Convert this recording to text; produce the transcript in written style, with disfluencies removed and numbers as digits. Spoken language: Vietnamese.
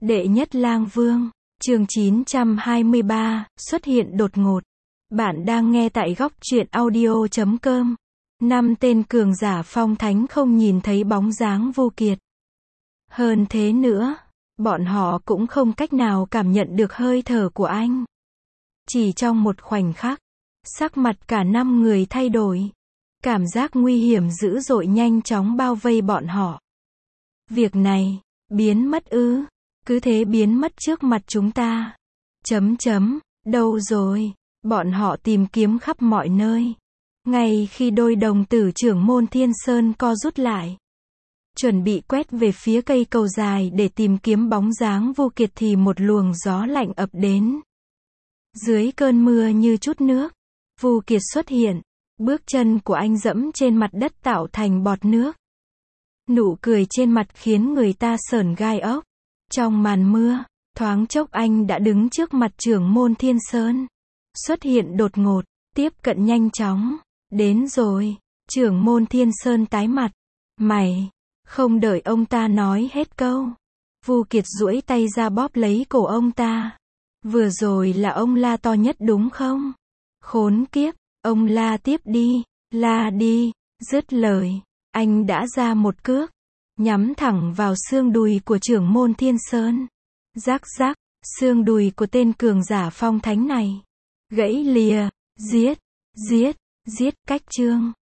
Đệ nhất lang vương, chương 923, xuất hiện đột ngột. Bạn đang nghe tại góc truyện audio.com. 5 tên cường giả phong thánh không nhìn thấy bóng dáng Vô Kiệt. Hơn thế nữa, bọn họ cũng không cách nào cảm nhận được hơi thở của anh. Chỉ trong một khoảnh khắc, sắc mặt cả 5 người thay đổi. Cảm giác nguy hiểm dữ dội nhanh chóng bao vây bọn họ. Việc này, biến mất ư? Cứ thế biến mất trước mặt chúng ta. Đâu rồi? Bọn họ tìm kiếm khắp mọi nơi. Ngay khi đôi đồng tử trưởng môn Thiên Sơn co rút lại, chuẩn bị quét về phía cây cầu dài để tìm kiếm bóng dáng Vô Kiệt thì một luồng gió lạnh ập đến. Dưới cơn mưa như chút nước, Vô Kiệt xuất hiện. Bước chân của anh dẫm trên mặt đất tạo thành bọt nước. Nụ cười trên mặt khiến người ta sởn gai ốc. Trong màn mưa, thoáng chốc anh đã đứng trước mặt trưởng môn Thiên Sơn. Xuất hiện đột ngột, tiếp cận nhanh chóng. Đến rồi, trưởng môn Thiên Sơn tái mặt. Mày, không đợi ông ta nói hết câu. Vô Kiệt duỗi tay ra bóp lấy cổ ông ta. Vừa rồi là ông la to nhất đúng không? Khốn kiếp, ông la tiếp đi, la đi. Dứt lời, anh đã ra một cước, nhắm thẳng vào xương đùi của trưởng môn Thiên Sơn. Rắc rắc, xương đùi của tên cường giả phong thánh này gãy lìa. Giết, cách chương.